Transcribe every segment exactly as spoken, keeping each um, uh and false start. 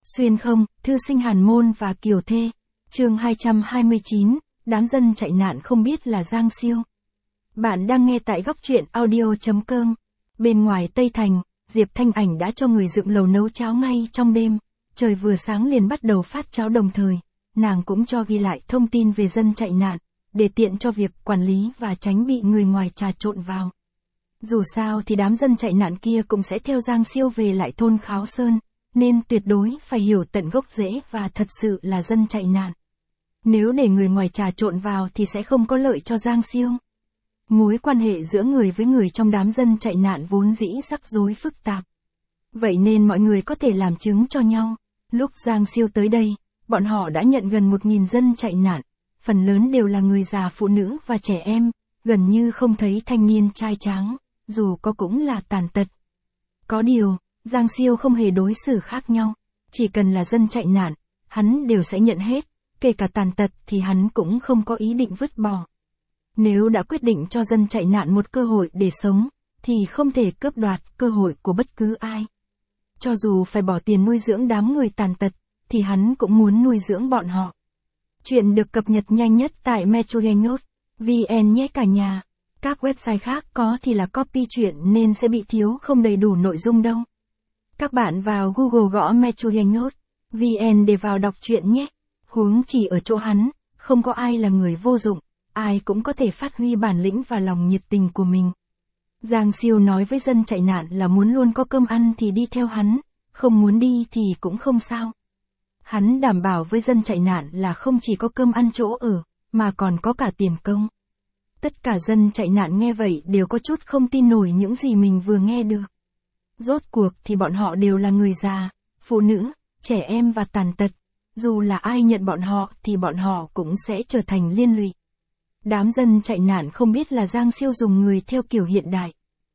Xuyên không, thư sinh Hàn Môn và Kiều Thê. Chương hai trăm hai mươi chín, đám dân chạy nạn không biết là Giang Siêu. Bạn đang nghe tại góc truyện audio.com. Bên ngoài Tây Thành, Diệp Thanh Ảnh đã cho người dựng lầu nấu cháo ngay trong đêm. Trời vừa sáng liền bắt đầu phát cháo đồng thời. Nàng cũng cho ghi lại thông tin về dân chạy nạn, để tiện cho việc quản lý và tránh bị người ngoài trà trộn vào. Dù sao thì đám dân chạy nạn kia cũng sẽ theo Giang Siêu về lại thôn Kháo Sơn, nên tuyệt đối phải hiểu tận gốc rễ và thật sự là dân chạy nạn. Nếu để người ngoài trà trộn vào thì sẽ không có lợi cho Giang Siêu. Mối quan hệ giữa người với người trong đám dân chạy nạn vốn dĩ rắc rối phức tạp. Vậy nên mọi người có thể làm chứng cho nhau. Lúc Giang Siêu tới đây, bọn họ đã nhận gần một nghìn dân chạy nạn, phần lớn đều là người già, phụ nữ và trẻ em, gần như không thấy thanh niên trai tráng, dù có cũng là tàn tật. Có điều, Giang Siêu không hề đối xử khác nhau, chỉ cần là dân chạy nạn, hắn đều sẽ nhận hết, kể cả tàn tật thì hắn cũng không có ý định vứt bỏ. Nếu đã quyết định cho dân chạy nạn một cơ hội để sống, thì không thể cướp đoạt cơ hội của bất cứ ai. Cho dù phải bỏ tiền nuôi dưỡng đám người tàn tật, thì hắn cũng muốn nuôi dưỡng bọn họ. Chuyện được cập nhật nhanh nhất tại metrogenhot chấm vn nhé cả nhà. Các website khác có thì là copy chuyện nên sẽ bị thiếu không đầy đủ nội dung đâu. Các bạn vào Google gõ metrogenhot chấm vn để vào đọc truyện nhé. Huống chỉ ở chỗ hắn, không có ai là người vô dụng, ai cũng có thể phát huy bản lĩnh và lòng nhiệt tình của mình. Giang Siêu nói với dân chạy nạn là muốn luôn có cơm ăn thì đi theo hắn, không muốn đi thì cũng không sao. Hắn đảm bảo với dân chạy nạn là không chỉ có cơm ăn chỗ ở, mà còn có cả tiền công. Tất cả dân chạy nạn nghe vậy đều có chút không tin nổi những gì mình vừa nghe được. Rốt cuộc thì bọn họ đều là người già, phụ nữ, trẻ em và tàn tật. Dù là ai nhận bọn họ thì bọn họ cũng sẽ trở thành liên lụy. Đám dân chạy nạn không biết là Giang Siêu dùng người theo kiểu hiện đại.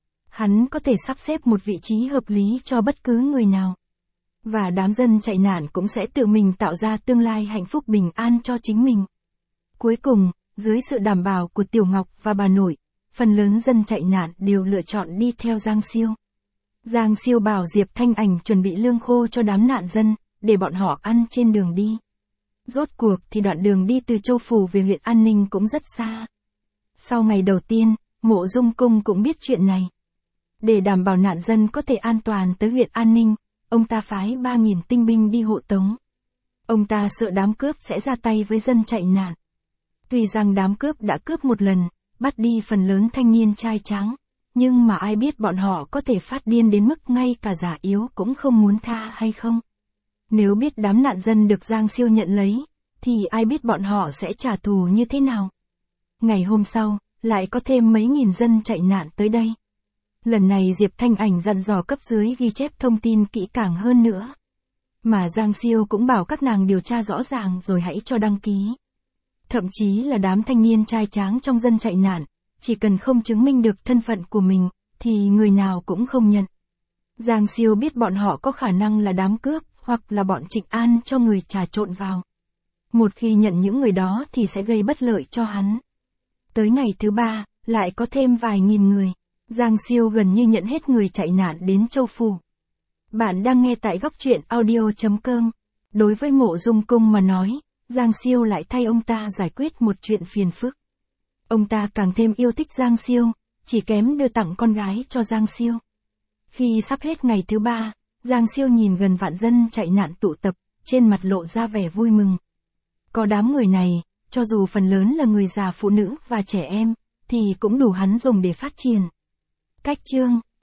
Hắn có thể sắp xếp một vị trí hợp lý cho bất cứ người nào. Và đám dân chạy nạn cũng sẽ tự mình tạo ra tương lai hạnh phúc bình an cho chính mình. Cuối cùng, dưới sự đảm bảo của Tiểu Ngọc và bà nội, phần lớn dân chạy nạn đều lựa chọn đi theo Giang Siêu. Giang Siêu bảo Diệp Thanh Ảnh chuẩn bị lương khô cho đám nạn dân, để bọn họ ăn trên đường đi. Rốt cuộc thì đoạn đường đi từ Châu Phủ về huyện An Ninh cũng rất xa. Sau ngày đầu tiên, Mộ Dung Cung cũng biết chuyện này. Để đảm bảo nạn dân có thể an toàn tới huyện An Ninh, ông ta phái ba nghìn tinh binh đi hộ tống. Ông ta sợ đám cướp sẽ ra tay với dân chạy nạn. Tuy rằng đám cướp đã cướp một lần, bắt đi phần lớn thanh niên trai tráng, nhưng mà ai biết bọn họ có thể phát điên đến mức ngay cả già yếu cũng không muốn tha hay không. Nếu biết đám nạn dân được Giang Siêu nhận lấy, thì ai biết bọn họ sẽ trả thù như thế nào. Ngày hôm sau, lại có thêm mấy nghìn dân chạy nạn tới đây. Lần này Diệp Thanh Ảnh dặn dò cấp dưới ghi chép thông tin kỹ càng hơn nữa. Mà Giang Siêu cũng bảo các nàng điều tra rõ ràng rồi hãy cho đăng ký. Thậm chí là đám thanh niên trai tráng trong dân chạy nạn, chỉ cần không chứng minh được thân phận của mình, thì người nào cũng không nhận. Giang Siêu biết bọn họ có khả năng là đám cướp, hoặc là bọn Trịnh An cho người trà trộn vào. Một khi nhận những người đó thì sẽ gây bất lợi cho hắn. Tới ngày thứ ba, lại có thêm vài nghìn người. Giang Siêu gần như nhận hết người chạy nạn đến Châu Phủ. Bạn đang nghe tại góc truyện audio.com. Đối với Mộ Dung Cung mà nói, Giang Siêu lại thay ông ta giải quyết một chuyện phiền phức. Ông ta càng thêm yêu thích Giang Siêu, chỉ kém đưa tặng con gái cho Giang Siêu. Khi sắp hết ngày thứ ba, Giang Siêu nhìn gần vạn dân chạy nạn tụ tập, trên mặt lộ ra vẻ vui mừng. Có đám người này, cho dù phần lớn là người già, phụ nữ và trẻ em, thì cũng đủ hắn dùng để phát triển. Cách chương,